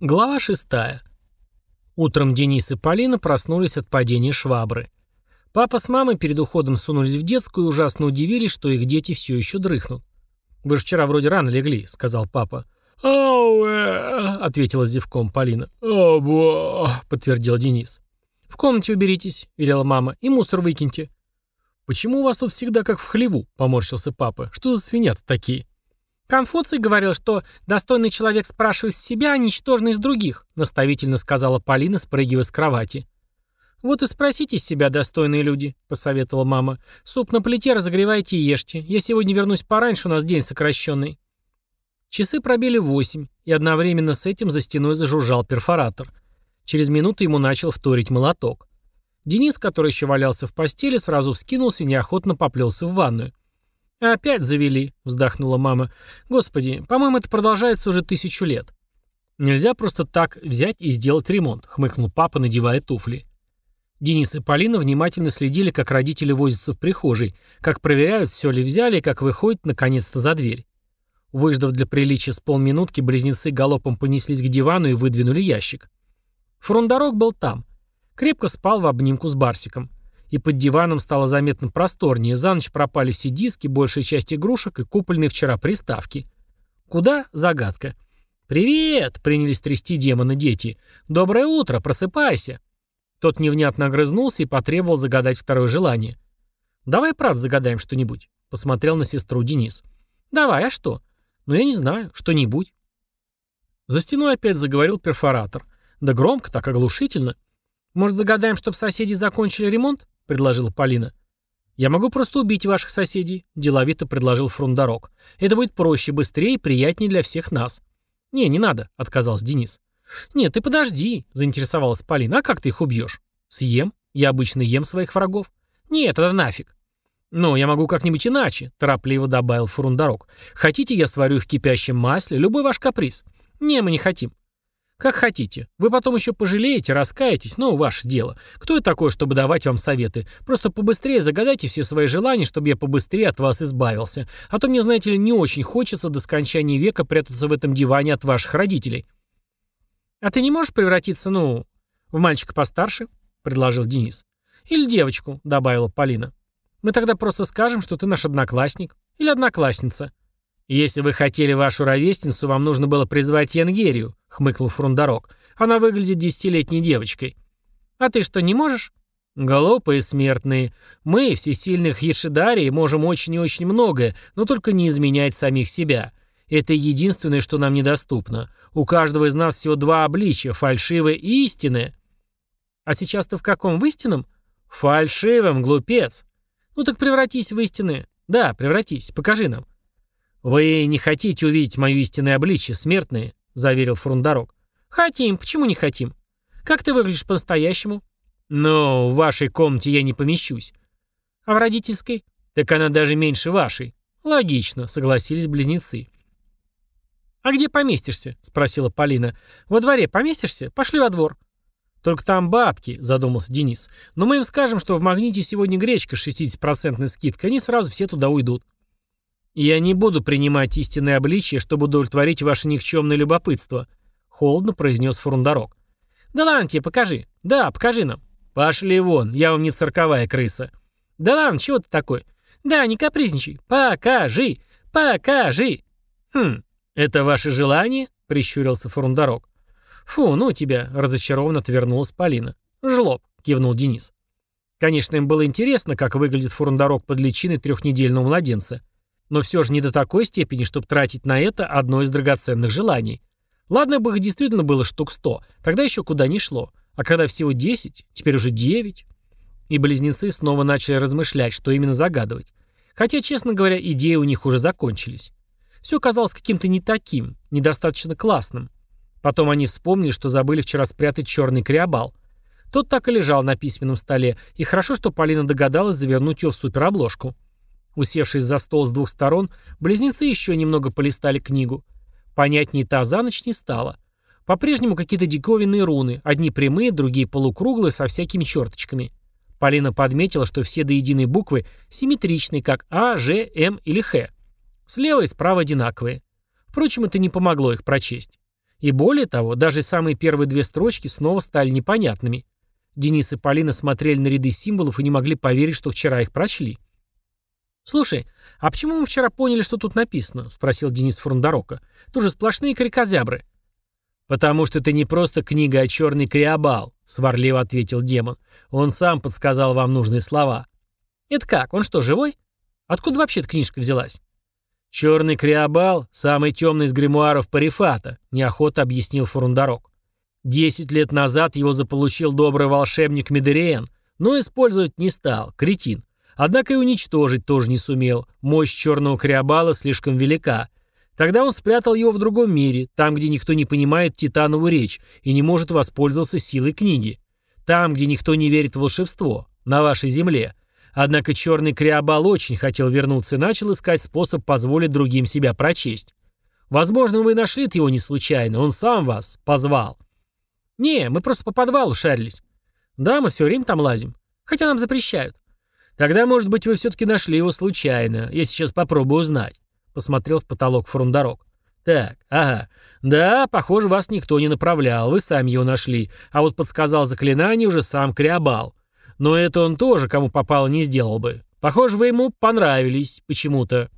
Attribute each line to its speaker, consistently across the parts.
Speaker 1: Глава 6. Утром Денис и Полина проснулись от падения швабры. Папа с мамой перед уходом сунулись в детскую и ужасно удивились, что их дети все еще дрыхнут. «Вы же вчера вроде рано легли», — сказал папа. «Ау-э», — ответила зевком Полина. «Оба», — подтвердил Денис. «В комнате уберитесь», — велела мама, — «и мусор выкиньте». «Почему у вас тут всегда как в хлеву?» — поморщился папа. «Что за свинья-то такие?» «Конфуций говорил, что достойный человек спрашивает с себя, а ничтожный с других», наставительно сказала Полина, спрыгивая с кровати. «Вот и спросите с себя, достойные люди», — посоветовала мама. «Суп на плите разогревайте и ешьте. Я сегодня вернусь пораньше, у нас день сокращенный». Часы пробили 8, и одновременно с этим за стеной зажужжал перфоратор. Через минуту ему начал вторить молоток. Денис, который еще валялся в постели, сразу вскинулся и неохотно поплелся в ванную. «Опять завели», — вздохнула мама. «Господи, по-моему, это продолжается уже 1000 лет». «Нельзя просто так взять и сделать ремонт», — хмыкнул папа, надевая туфли. Денис и Полина внимательно следили, как родители возятся в прихожей, как проверяют, все ли взяли, и как выходят наконец-то за дверь. Выждав для приличия с полминутки, близнецы галопом понеслись к дивану и выдвинули ящик. Фрундорок был там. Крепко спал в обнимку с Барсиком. И под диваном стало заметно просторнее. За ночь пропали все диски, большая часть игрушек и купленные вчера приставки. Куда? Загадка. «Привет!» — принялись трясти демона дети. «Доброе утро! Просыпайся!» Тот невнятно огрызнулся и потребовал загадать второе желание. «Давай, брат, загадаем что-нибудь», — посмотрел на сестру Денис. «Давай, а что?» «Ну, я не знаю. Что-нибудь». За стеной опять заговорил перфоратор. Да громко, так оглушительно. «Может, загадаем, чтобы соседи закончили ремонт?» — предложила Полина. «Я могу просто убить ваших соседей», — деловито предложил Фрундорок. «Это будет проще, быстрее и приятнее для всех нас». «Не надо», — отказался Денис. «Нет, ты подожди», — заинтересовалась Полина. «А как ты их убьешь?» «Съем. Я обычно ем своих врагов». «Нет, это нафиг». «Ну, я могу как-нибудь иначе», — торопливо добавил Фрундорок. «Хотите, я сварю их в кипящем масле? Любой ваш каприз». «Не, мы не хотим». «Как хотите. Вы потом еще пожалеете, раскаетесь, но ваше дело. Кто я такой, чтобы давать вам советы? Просто побыстрее загадайте все свои желания, чтобы я побыстрее от вас избавился. А то мне, знаете ли, не очень хочется до скончания века прятаться в этом диване от ваших родителей». «А ты не можешь превратиться, в мальчика постарше?» — предложил Денис. «Или девочку», — добавила Полина. «Мы тогда просто скажем, что ты наш одноклассник. Или одноклассница». «Если вы хотели вашу ровесницу, вам нужно было призвать Янгерию», — хмыкнул Фрундорок. «Она выглядит 10-летней девочкой». «А ты что, не можешь?» «Глупые смертные. Мы, всесильных Ешидарии, можем очень и очень многое, но только не изменять самих себя. Это единственное, что нам недоступно. У каждого из нас всего 2 обличия — фальшивое и истинное». «А сейчас ты в каком? В истинном?» «Фальшивом, глупец». «Ну так превратись в истинное». «Да, превратись. Покажи нам». «Вы не хотите увидеть мое истинное обличие, смертные», — заверил Фрундорок. «Хотим. Почему не хотим? Как ты выглядишь по-настоящему?» «Ну, в вашей комнате я не помещусь». «А в родительской?» «Так она даже меньше вашей». «Логично», — согласились близнецы. «А где поместишься?» — спросила Полина. «Во дворе поместишься? Пошли во двор». «Только там бабки», — задумался Денис. «Но мы им скажем, что в «Магните» сегодня гречка с 60% скидкой, они сразу все туда уйдут». «Я не буду принимать истинное обличие, чтобы удовлетворить ваше никчемное любопытство», — холодно произнес Фрундорок. «Да ладно тебе, покажи. Да, покажи нам». «Пошли вон, я вам не цирковая крыса». «Да ладно, чего ты такой?» «Да, не капризничай. Покажи, покажи». «Хм, это ваше желание?» — прищурился Фрундорок. «Фу, ну тебя», — разочарованно отвернулась Полина. «Жлоб», — кивнул Денис. Конечно, им было интересно, как выглядит Фрундорок под личиной 3-недельного младенца. Но все же не до такой степени, чтобы тратить на это одно из драгоценных желаний. Ладно бы их действительно было штук 100, тогда еще куда ни шло. А когда всего 10, теперь уже 9. И близнецы снова начали размышлять, что именно загадывать. Хотя, честно говоря, идеи у них уже закончились. Все казалось каким-то не таким, недостаточно классным. Потом они вспомнили, что забыли вчера спрятать черный криобал. Тот так и лежал на письменном столе, и хорошо, что Полина догадалась завернуть его в суперобложку. Усевшись за стол с 2 сторон, близнецы еще немного полистали книгу. Понятнее та за ночь не стало. По-прежнему какие-то диковинные руны, одни прямые, другие полукруглые, со всякими черточками. Полина подметила, что все до единой буквы симметричные, как А, Ж, М или Х. Слева и справа одинаковые. Впрочем, это не помогло их прочесть. И более того, даже самые первые две строчки снова стали непонятными. Денис и Полина смотрели на ряды символов и не могли поверить, что вчера их прочли. «Слушай, а почему мы вчера поняли, что тут написано?» — спросил Денис Фрундарока. «Тут же сплошные крикозябры». «Потому что это не просто книга, а черный криобал», — сварливо ответил демон. «Он сам подсказал вам нужные слова». «Это как? Он что, живой? Откуда вообще эта книжка взялась?» «Черный криобал — самый темный из гримуаров Парифата», — неохотно объяснил Фрундарок. 10 лет назад его заполучил добрый волшебник Медериен, но использовать не стал, кретин. Однако и уничтожить тоже не сумел. Мощь черного криобала слишком велика. Тогда он спрятал его в другом мире, там, где никто не понимает титановую речь и не может воспользоваться силой книги. Там, где никто не верит в волшебство, на вашей земле. Однако черный криобал очень хотел вернуться и начал искать способ позволить другим себя прочесть. Возможно, вы нашли его не случайно, он сам вас позвал. «Не, мы просто по подвалу шарились». «Да, мы все время там лазим. Хотя нам запрещают». «Тогда, может быть, вы все-таки нашли его случайно. Я сейчас попробую узнать», — посмотрел в потолок Фрундарок. «Так, ага. Да, похоже, вас никто не направлял, вы сами его нашли. А вот подсказал заклинание уже сам Криобал. Но это он тоже, кому попало, не сделал бы. Похоже, вы ему понравились почему-то».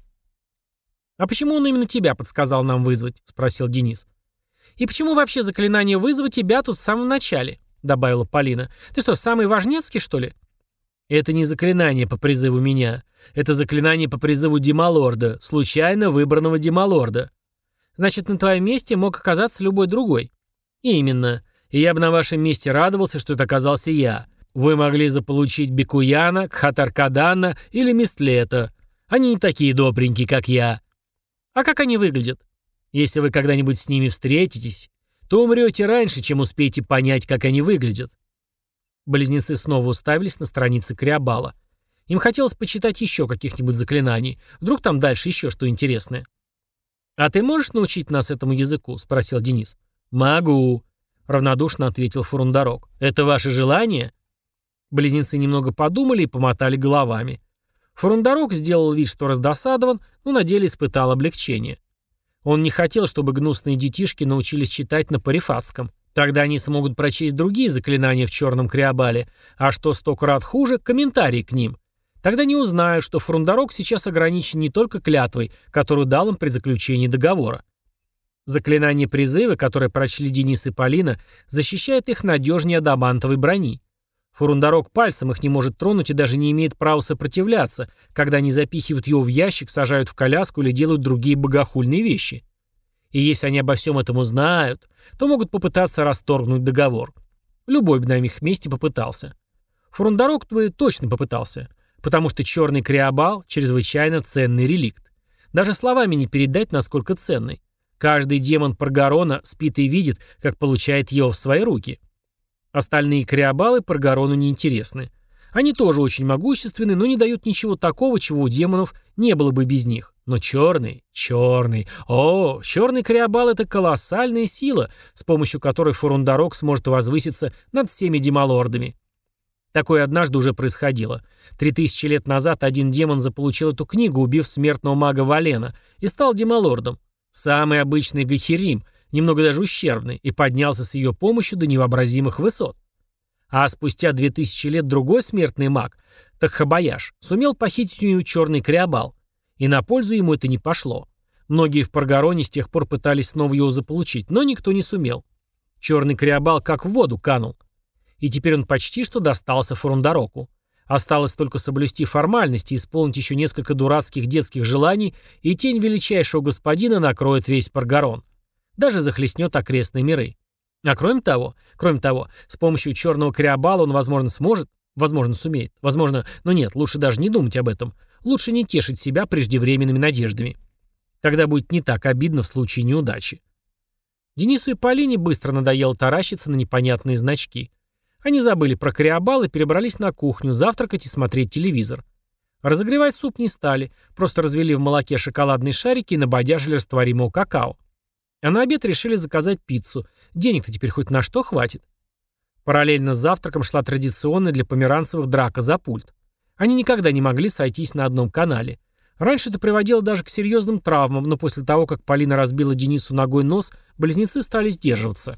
Speaker 1: «А почему он именно тебя подсказал нам вызвать?» — спросил Денис. «И почему вообще заклинание вызова тебя тут в самом начале?» — добавила Полина. «Ты что, самый важнецкий, что ли?» «Это не заклинание по призыву меня. Это заклинание по призыву Демалорда, случайно выбранного Демалорда. Значит, на твоем месте мог оказаться любой другой». «Именно. И я бы на вашем месте радовался, что это оказался я. Вы могли заполучить Бекуяна, Кхатаркадана или Мистлета. Они не такие добренькие, как я». «А как они выглядят?» «Если вы когда-нибудь с ними встретитесь, то умрете раньше, чем успеете понять, как они выглядят». Близнецы снова уставились на страницы Криобала. Им хотелось почитать еще каких-нибудь заклинаний. Вдруг там дальше еще что интересное. «А ты можешь научить нас этому языку?» — спросил Денис. «Могу», — равнодушно ответил Фрундарок. «Это ваше желание?» Близнецы немного подумали и помотали головами. Фрундарок сделал вид, что раздосадован, но на деле испытал облегчение. Он не хотел, чтобы гнусные детишки научились читать на парифатском. Тогда они смогут прочесть другие заклинания в черном криобале, а что 100 крат хуже, комментарии к ним. Тогда не узнают, что Фрундарок сейчас ограничен не только клятвой, которую дал им при заключении договора. Заклинание призыва, которое прочли Денис и Полина, защищает их надежнее адамантовой брони. Фрундарок пальцем их не может тронуть и даже не имеет права сопротивляться, когда они запихивают его в ящик, сажают в коляску или делают другие богохульные вещи. И если они обо всем этом узнают, то могут попытаться расторгнуть договор. Любой бы на их месте попытался. Фрундарок бы точно попытался, потому что черный криобал — чрезвычайно ценный реликт. Даже словами не передать, насколько ценный. Каждый демон Паргарона спит и видит, как получает его в свои руки. Остальные криобалы Паргарону не интересны. Они тоже очень могущественны, но не дают ничего такого, чего у демонов не было бы без них. Но черный. Черный криобал — это колоссальная сила, с помощью которой Фрундарок сможет возвыситься над всеми демалордами. Такое однажды уже происходило. 3000 лет назад один демон заполучил эту книгу, убив смертного мага Валена, и стал демалордом. Самый обычный гахерим, немного даже ущербный, и поднялся с ее помощью до невообразимых высот. А спустя 2000 лет другой смертный маг, Таххабаяш, сумел похитить у нее черный криобал. И на пользу ему это не пошло. Многие в Паргароне с тех пор пытались снова его заполучить, но никто не сумел. Черный криобал как в воду канул. И теперь он почти что достался Фрундароку. Осталось только соблюсти формальности, исполнить еще несколько дурацких детских желаний, и тень величайшего господина накроет весь Паргарон. Даже захлестнет окрестные миры. А кроме того, с помощью черного криобала он, возможно, сумеет, но нет, лучше даже не думать об этом. Лучше не тешить себя преждевременными надеждами. Тогда будет не так обидно в случае неудачи. Денису и Полине быстро надоело таращиться на непонятные значки. Они забыли про криобал и перебрались на кухню завтракать и смотреть телевизор. Разогревать суп не стали, просто развели в молоке шоколадные шарики и набодяжили растворимого какао. А на обед решили заказать пиццу. Денег-то теперь хоть на что хватит. Параллельно с завтраком шла традиционная для померанцевых драка за пульт. Они никогда не могли сойтись на одном канале. Раньше это приводило даже к серьезным травмам, но после того, как Полина разбила Денису ногой нос, близнецы стали сдерживаться.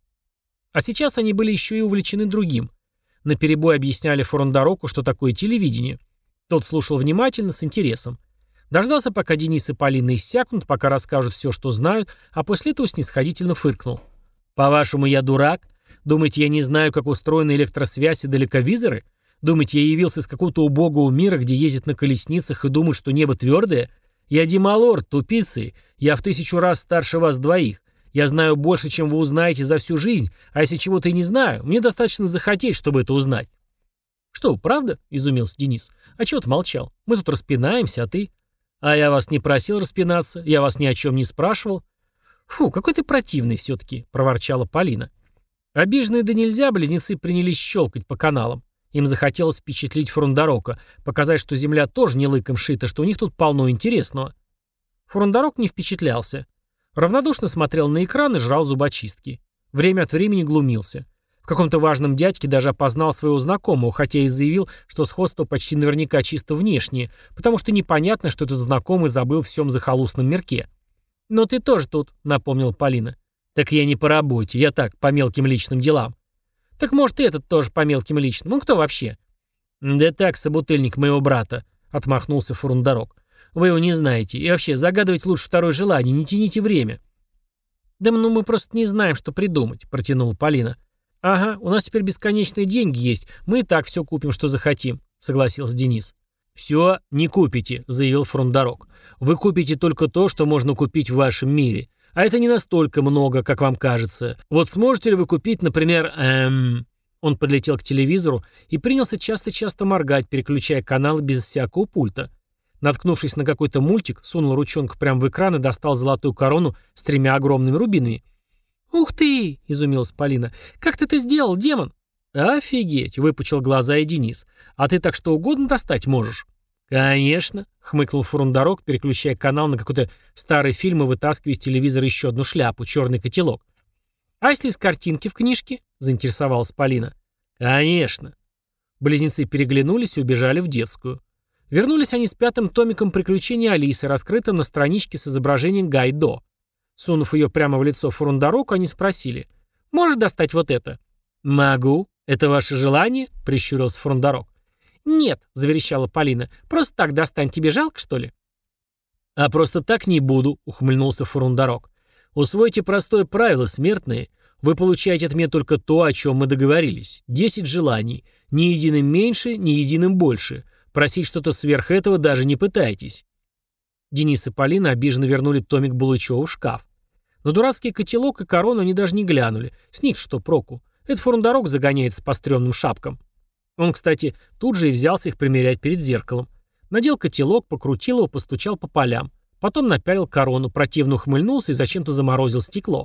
Speaker 1: А сейчас они были еще и увлечены другим. Наперебой объясняли Фурундароку, что такое телевидение. Тот слушал внимательно, с интересом. Дождался, пока Денис и Полина иссякнут, пока расскажут все, что знают, а после этого снисходительно фыркнул. «По-вашему, я дурак? Думаете, я не знаю, как устроена электросвязь и далековизоры? Думаете, я явился из какого-то убогого мира, где ездят на колесницах и думают, что небо твердое? Я Дималорд, тупицы. Я в 1000 раз старше вас двоих. Я знаю больше, чем вы узнаете за всю жизнь, а если чего-то и не знаю, мне достаточно захотеть, чтобы это узнать». «Что, правда?» — изумился Денис. «А чего ты молчал? Мы тут распинаемся, а ты...» «А я вас не просил распинаться, я вас ни о чем не спрашивал». «Фу, какой ты противный все-таки», — проворчала Полина. Обиженные да нельзя, близнецы принялись щелкать по каналам. Им захотелось впечатлить Фурундарока, показать, что земля тоже не лыком шита, что у них тут полно интересного. Фурундарок не впечатлялся. Равнодушно смотрел на экран и жрал зубочистки. Время от времени глумился. В каком-то важном дядьке даже опознал своего знакомого, хотя и заявил, что сходство почти наверняка чисто внешнее, потому что непонятно, что этот знакомый забыл в всем захолустном мирке. «Но ты тоже тут», — напомнила Полина. «Так я не по работе, я так, по мелким личным делам». «Так может и этот тоже по мелким личным, он кто вообще?» «Да так, собутыльник моего брата», — отмахнулся Фурундарок. «Вы его не знаете, и вообще, загадывайте лучше второе желание, не тяните время». «Да ну мы просто не знаем, что придумать», — протянула Полина. «Ага, у нас теперь бесконечные деньги есть, мы и так все купим, что захотим», — согласился Денис. «Все не купите», — заявил Фурундарок. «Вы купите только то, что можно купить в вашем мире. А это не настолько много, как вам кажется. Вот сможете ли вы купить, например, Он подлетел к телевизору и принялся часто-часто моргать, переключая каналы без всякого пульта. Наткнувшись на какой-то мультик, сунул ручонку прямо в экран и достал золотую корону с 3 огромными рубинами. «Ух ты!» — изумилась Полина. «Как ты это сделал, демон?» «Офигеть!» — выпучил глаза и Денис. «А ты так что угодно достать можешь?» «Конечно!» — хмыкнул Фурундарок, переключая канал на какой-то старый фильм и вытаскивая из телевизора еще одну шляпу, черный котелок. «А если из картинки в книжке?» — заинтересовалась Полина. «Конечно!» Близнецы переглянулись и убежали в детскую. Вернулись они с 5-м томиком «Приключений Алисы», раскрытым на страничке с изображением Гайдо. Сунув ее прямо в лицо Фурундароку, они спросили: «Можешь достать вот это?» «Могу. Это ваше желание?» — прищурился Фурундарок. «Нет», — заверещала Полина. «Просто так достань. Тебе жалко, что ли?» «А просто так не буду», — ухмыльнулся Фурундарок. «Усвойте простое правило, смертные. Вы получаете от меня только то, о чем мы договорились. 10 желаний. Ни единым меньше, ни единым больше. Просить что-то сверх этого даже не пытайтесь». Денис и Полина обиженно вернули томик Булычева в шкаф. На дурацкий котелок и корону они даже не глянули. С них что проку? Это Фурундарок загоняется по стрёмным шапкам. Он, кстати, тут же и взялся их примерять перед зеркалом. Надел котелок, покрутил его, постучал по полям. Потом напялил корону, противно ухмыльнулся и зачем-то заморозил стекло.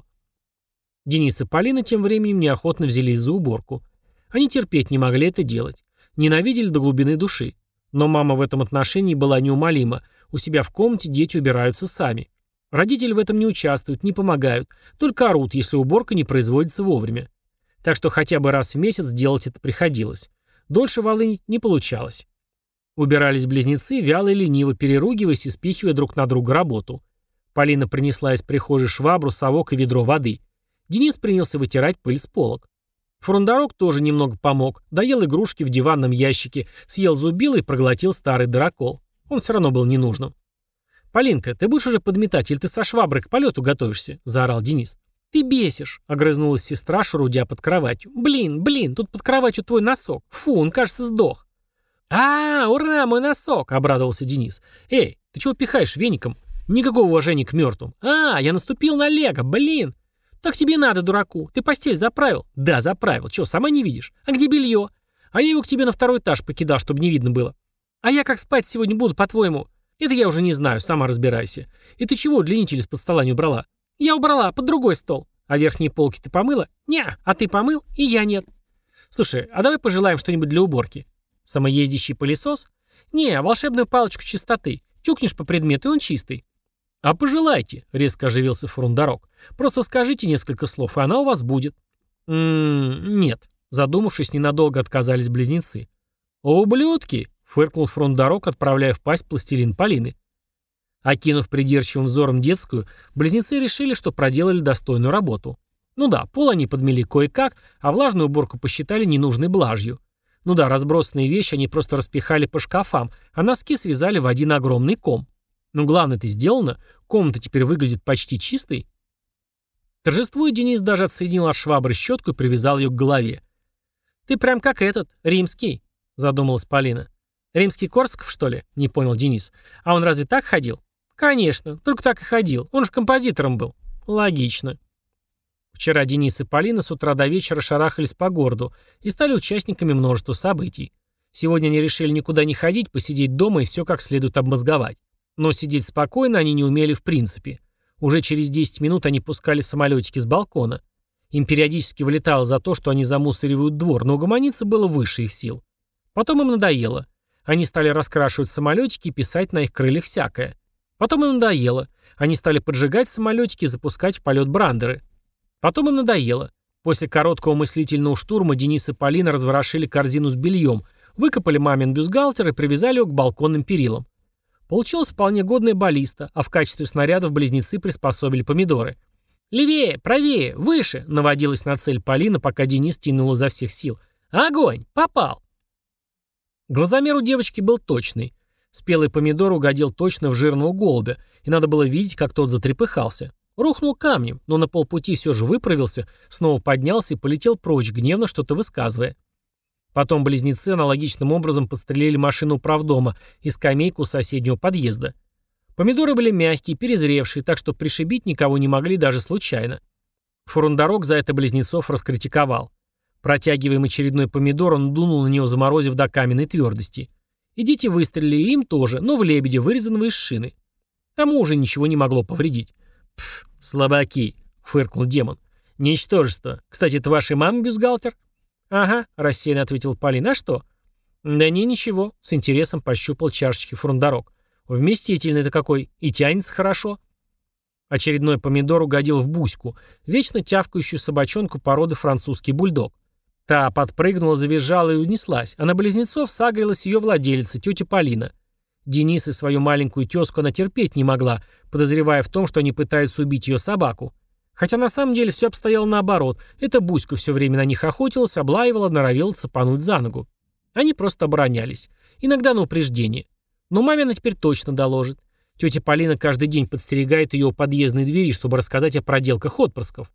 Speaker 1: Денис и Полина тем временем неохотно взялись за уборку. Они терпеть не могли это делать. Ненавидели до глубины души. Но мама в этом отношении была неумолима. У себя в комнате дети убираются сами. Родители в этом не участвуют, не помогают, только орут, если уборка не производится вовремя. Так что хотя бы раз в месяц делать это приходилось. Дольше волынить не получалось. Убирались близнецы, вяло и лениво переругиваясь и спихивая друг на друга работу. Полина принесла из прихожей швабру, совок и ведро воды. Денис принялся вытирать пыль с полок. Фурундарок тоже немного помог, доел игрушки в диванном ящике, съел зубило и проглотил старый дырокол. Он все равно был ненужным. «Полинка, ты будешь уже подметать, или ты со шваброй к полету готовишься?» – заорал Денис. «Ты бесишь», — огрызнулась сестра, шарудя под кроватью. «Блин, тут под кроватью твой носок. Фу, он, кажется, сдох». Ура, мой носок», — обрадовался Денис. «Эй, ты чего пихаешь веником? Никакого уважения к мертвым». Я наступил на лего, блин». «Так тебе надо, дураку. Ты постель заправил?» «Да, заправил. Чё, сама не видишь? А где белье?» «А я его к тебе на 2-й этаж покидал, чтобы не видно было». «А я как спать сегодня буду, по-твоему?» «Это я уже не знаю, сама разбирайся. И ты чего удлинитель из-под стола не убрала?» «Я убрала, под другой стол». «А верхние полки ты помыла?» «Не, а ты помыл, и я нет». «Слушай, а давай пожелаем что-нибудь для уборки?» «Самоездящий пылесос?» «Не, волшебную палочку чистоты. Тюкнешь по предмету, и он чистый». «А пожелайте», — резко оживился Фурундарок. «Просто скажите несколько слов, и она у вас будет». «Нет», — задумавшись, ненадолго отказались близнецы. «Ублюдки!» фыркнул фронт-дорог, отправляя в пасть пластилин Полины. Окинув придирчивым взором детскую, близнецы решили, что проделали достойную работу. Ну да, пол они подмели кое-как, а влажную уборку посчитали ненужной блажью. Ну да, разбросанные вещи они просто распихали по шкафам, а носки связали в один огромный ком. Но главное-то сделано, комната теперь выглядит почти чистой. Торжествуя, Денис даже отсоединил от швабры щетку и привязал ее к голове. «Ты прям как этот, римский», — задумалась Полина. «Римский Корсаков, что ли?» — не понял Денис. «А он разве так ходил?» «Конечно, только так и ходил. Он же композитором был». «Логично». Вчера Денис и Полина с утра до вечера шарахались по городу и стали участниками множества событий. Сегодня они решили никуда не ходить, посидеть дома и все как следует обмозговать. Но сидеть спокойно они не умели в принципе. Уже через 10 минут они пускали самолетики с балкона. Им периодически вылетало за то, что они замусоривают двор, но угомониться было выше их сил. Потом им надоело. Они стали раскрашивать самолетики и писать на их крыльях всякое. Потом им надоело. Они стали поджигать самолетики и запускать в полет брандеры. Потом им надоело. После короткого мыслительного штурма Денис и Полина разворошили корзину с бельем, выкопали мамин бюстгальтер и привязали его к балконным перилам. Получилась вполне годная баллиста, а в качестве снарядов близнецы приспособили помидоры. «Левее, правее, выше!» — наводилась на цель Полина, пока Денис тянул изо всех сил. «Огонь! Попал!» Глазомер у девочки был точный. Спелый помидор угодил точно в жирного голубя, и надо было видеть, как тот затрепыхался. Рухнул камнем, но на полпути все же выправился, снова поднялся и полетел прочь, гневно что-то высказывая. Потом близнецы аналогичным образом подстрелили машину управдома и скамейку соседнего подъезда. Помидоры были мягкие, перезревшие, так что пришибить никого не могли даже случайно. Фурндорог за это близнецов раскритиковал. Протягивая им очередной помидор, он дунул на него, заморозив до каменной твердости. И дети выстрелили им тоже, но в лебедя, вырезанного из шины. Тому уже ничего не могло повредить. «Пф, слабаки», — фыркнул демон. «Ничтожество. Кстати, это вашей мамы бюстгальтер?» «Ага», — рассеянно ответил Полина. «А что?» «Да не, ничего», — с интересом пощупал чашечки фрундорог. «Вместительный-то какой, и тянется хорошо». Очередной помидор угодил в Буську, вечно тявкающую собачонку породы французский бульдог. Та подпрыгнула, завизжала и унеслась, а на близнецов сагрилась ее владелица, тетя Полина. Денис и свою маленькую тезку она терпеть не могла, подозревая в том, что они пытаются убить ее собаку. Хотя на самом деле все обстояло наоборот. Эта Буська все время на них охотилась, облаивала, норовила цапануть за ногу. Они просто оборонялись. Иногда на упреждение. Но маме она теперь точно доложит. Тетя Полина каждый день подстерегает ее у подъездной двери, чтобы рассказать о проделках отпрысков.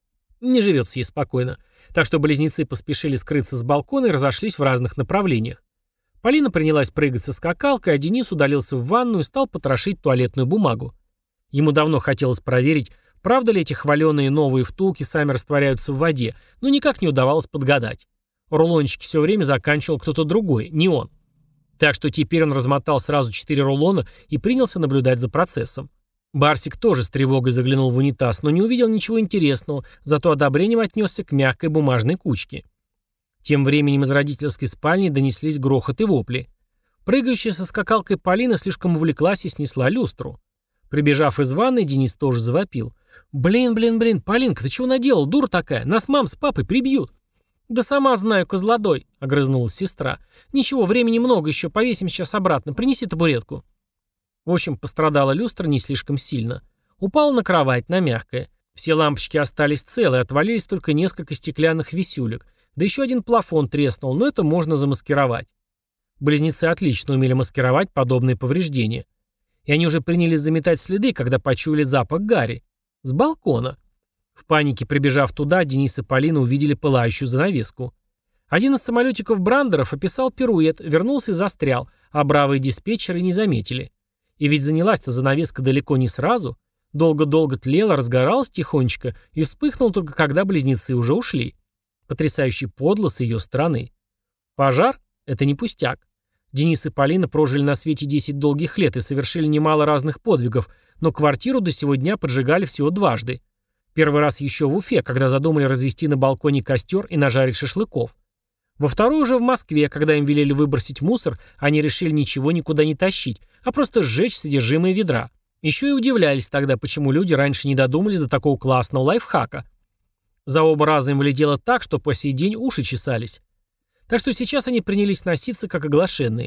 Speaker 1: Не живется ей спокойно. Так что близнецы поспешили скрыться с балкона и разошлись в разных направлениях. Полина принялась прыгать со скакалкой, а Денис удалился в ванную и стал потрошить туалетную бумагу. Ему давно хотелось проверить, правда ли эти хваленые новые втулки сами растворяются в воде, но никак не удавалось подгадать. Рулончики все время заканчивал кто-то другой, не он. Так что теперь он размотал сразу 4 рулона и принялся наблюдать за процессом. Барсик тоже с тревогой заглянул в унитаз, но не увидел ничего интересного, зато одобрением отнесся к мягкой бумажной кучке. Тем временем из родительской спальни донеслись грохот и вопли. Прыгающая со скакалкой Полина слишком увлеклась и снесла люстру. Прибежав из ванной, Денис тоже завопил. «Блин, Полинка, ты чего наделал, дура такая? Нас мам с папой прибьют». «Да сама знаю, козлодой», — огрызнулась сестра. «Ничего, времени много еще, повесим сейчас обратно, принеси табуретку». В общем, пострадала люстра не слишком сильно. Упала на кровать, на мягкое. Все лампочки остались целы, отвалились только несколько стеклянных висюлек. Да еще один плафон треснул, но это можно замаскировать. Близнецы отлично умели маскировать подобные повреждения. И они уже принялись заметать следы, когда почуяли запах гари. С балкона. В панике прибежав туда, Денис и Полина увидели пылающую занавеску. Один из самолетиков-брандеров описал пируэт, вернулся и застрял, а бравые диспетчеры не заметили. И ведь занялась-то занавеска далеко не сразу. Долго-долго тлела, разгоралась тихонечко и вспыхнула только когда близнецы уже ушли. Потрясающий подло с ее стороны. Пожар — это не пустяк. Денис и Полина прожили на свете 10 долгих лет и совершили немало разных подвигов, но квартиру до сего дня поджигали всего дважды. Первый раз еще в Уфе, когда задумали развести на балконе костер и нажарить шашлыков. Во второй уже в Москве, когда им велели выбросить мусор, они решили ничего никуда не тащить, а просто сжечь содержимое ведра. Еще и удивлялись тогда, почему люди раньше не додумались до такого классного лайфхака. За оба раза им влетело так, что по сей день уши чесались. Так что сейчас они принялись носиться как оглашенные.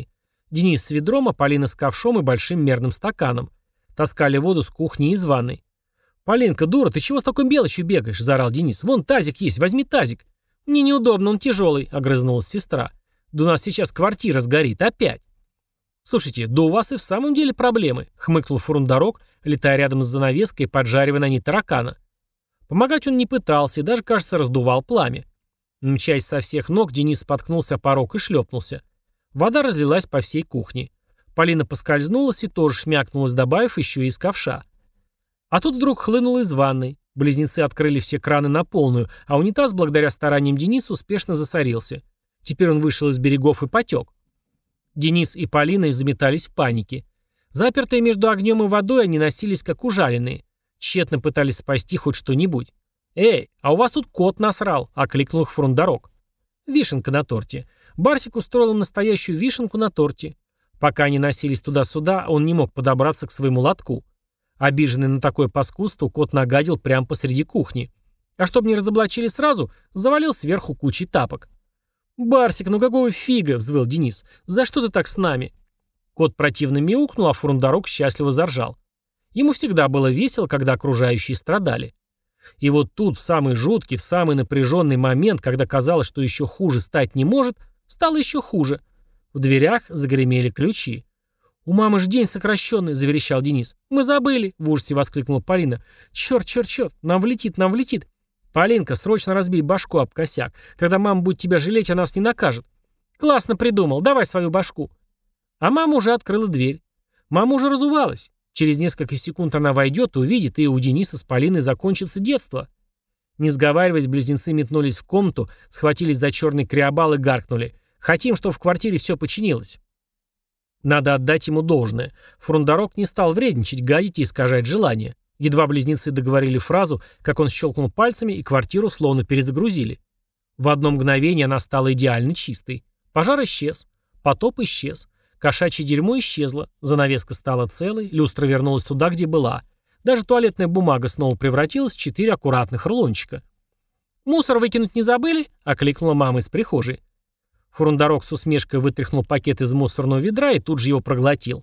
Speaker 1: Денис с ведром, а Полина с ковшом и большим мерным стаканом. Таскали воду с кухни и из ванной. «Полинка, дура, ты чего с такой мелочью бегаешь?» – заорал Денис. «Вон тазик есть, возьми тазик». «Мне неудобно, он тяжелый», – огрызнулась сестра. «Да у нас сейчас квартира сгорит, опять». «Слушайте, да у вас и в самом деле проблемы», — хмыкнул Фурундарок, летая рядом с занавеской и поджаривая на ней таракана. Помогать он не пытался и даже, кажется, раздувал пламя. Мчась со всех ног, Денис споткнулся о порог и шлепнулся. Вода разлилась по всей кухне. Полина поскользнулась и тоже шмякнулась, добавив еще и из ковша. А тут вдруг хлынуло из ванной. Близнецы открыли все краны на полную, а унитаз, благодаря стараниям Дениса, успешно засорился. Теперь он вышел из берегов и потек. Денис и Полина заметались в панике. Запертые между огнем и водой, они носились как ужаленные. Тщетно пытались спасти хоть что-нибудь. «Эй, а у вас тут кот насрал!» — окликнул их Фурундарок. Вишенка на торте. Барсик устроил им настоящую вишенку на торте. Пока они носились туда-сюда, он не мог подобраться к своему лотку. Обиженный на такое паскудство, кот нагадил прямо посреди кухни. А чтобы не разоблачили сразу, завалил сверху кучей тапок. «Барсик, ну какого фига?» — взвыл Денис. «За что ты так с нами?» Кот противно мяукнул, а Фурундарок счастливо заржал. Ему всегда было весело, когда окружающие страдали. И вот тут, в самый жуткий, в самый напряженный момент, когда казалось, что еще хуже стать не может, стало еще хуже. В дверях загремели ключи. «У мамы ж день сокращенный», — заверещал Денис. «Мы забыли», — в ужасе воскликнула Полина. «Черт, черт, черт, нам влетит, нам влетит». «Полинка, срочно разбей башку об косяк. Тогда мама будет тебя жалеть, а нас не накажет». «Классно придумал, давай свою башку». А мама уже открыла дверь. Мама уже разувалась. Через несколько секунд она войдет, увидит, и у Дениса с Полиной закончится детство. Не сговариваясь, близнецы метнулись в комнату, схватились за черный криобал и гаркнули. «Хотим, чтобы в квартире все починилось». Надо отдать ему должное. Фурундарок не стал вредничать, гадить и искажать желание. Едва близнецы договорили фразу, как он щелкнул пальцами, и квартиру словно перезагрузили. В одно мгновение она стала идеально чистой. Пожар исчез. Потоп исчез. Кошачье дерьмо исчезло. Занавеска стала целой. Люстра вернулась туда, где была. Даже туалетная бумага снова превратилась в 4 аккуратных рулончика. «Мусор выкинуть не забыли?» — окликнула мама из прихожей. Фурундарок с усмешкой вытряхнул пакет из мусорного ведра и тут же его проглотил.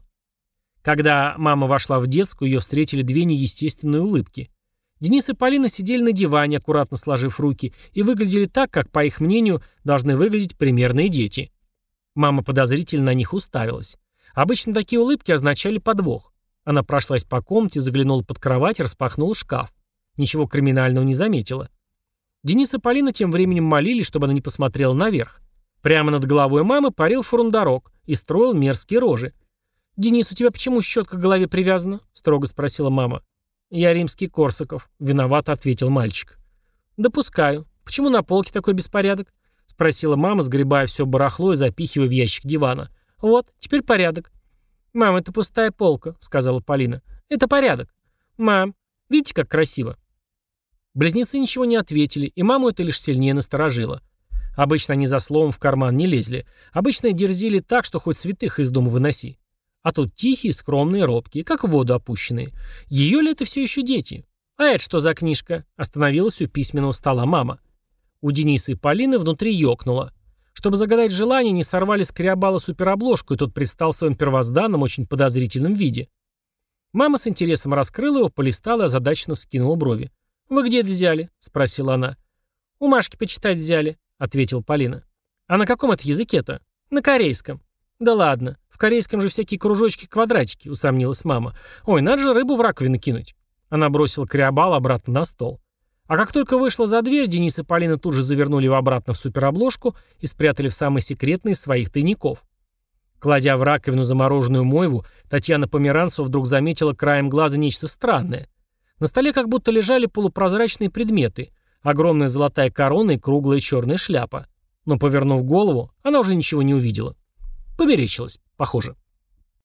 Speaker 1: Когда мама вошла в детскую, ее встретили две неестественные улыбки. Денис и Полина сидели на диване, аккуратно сложив руки, и выглядели так, как, по их мнению, должны выглядеть примерные дети. Мама подозрительно на них уставилась. Обычно такие улыбки означали подвох. Она прошлась по комнате, заглянула под кровать и распахнула шкаф. Ничего криминального не заметила. Денис и Полина тем временем молились, чтобы она не посмотрела наверх. Прямо над головой мамы парил Фурундарок и строил мерзкие рожи. «Денис, у тебя почему щетка к голове привязана?» — строго спросила мама. «Я римский Корсаков», — виновато ответил мальчик. «Допускаю. Почему на полке такой беспорядок?» — спросила мама, сгребая все барахло и запихивая в ящик дивана. «Вот, теперь порядок». «Мам, это пустая полка», — сказала Полина. «Это порядок». «Мам, видите, как красиво?» Близнецы ничего не ответили, и маму это лишь сильнее насторожило. Обычно они за словом в карман не лезли. Обычно дерзили так, что хоть святых из дома выноси. А тут тихие, скромные, робкие, как в воду опущенные. Ее ли это все еще дети? «А это что за книжка?» — остановилась у письменного стола мама. У Дениса и Полины внутри ёкнуло. Чтобы загадать желание, не сорвали с криобала суперобложку, и тот предстал в своем первозданном, очень подозрительном виде. Мама с интересом раскрыла его, полистала и озадаченно вскинула брови. «Вы где это взяли?» — спросила она. «У Машки почитать взяли», — ответила Полина. «А на каком это языке-то?» «На корейском». «Да ладно, в корейском же всякие кружочки-квадратики», — усомнилась мама. «Ой, надо же рыбу в раковину кинуть». Она бросила криобал обратно на стол. А как только вышла за дверь, Денис и Полина тут же завернули его обратно в суперобложку и спрятали в самый секретный из своих тайников. Кладя в раковину замороженную мойву, Татьяна Померанцева вдруг заметила краем глаза нечто странное. На столе как будто лежали полупрозрачные предметы, огромная золотая корона и круглая черная шляпа. Но, повернув голову, она уже ничего не увидела. Померещилась, похоже.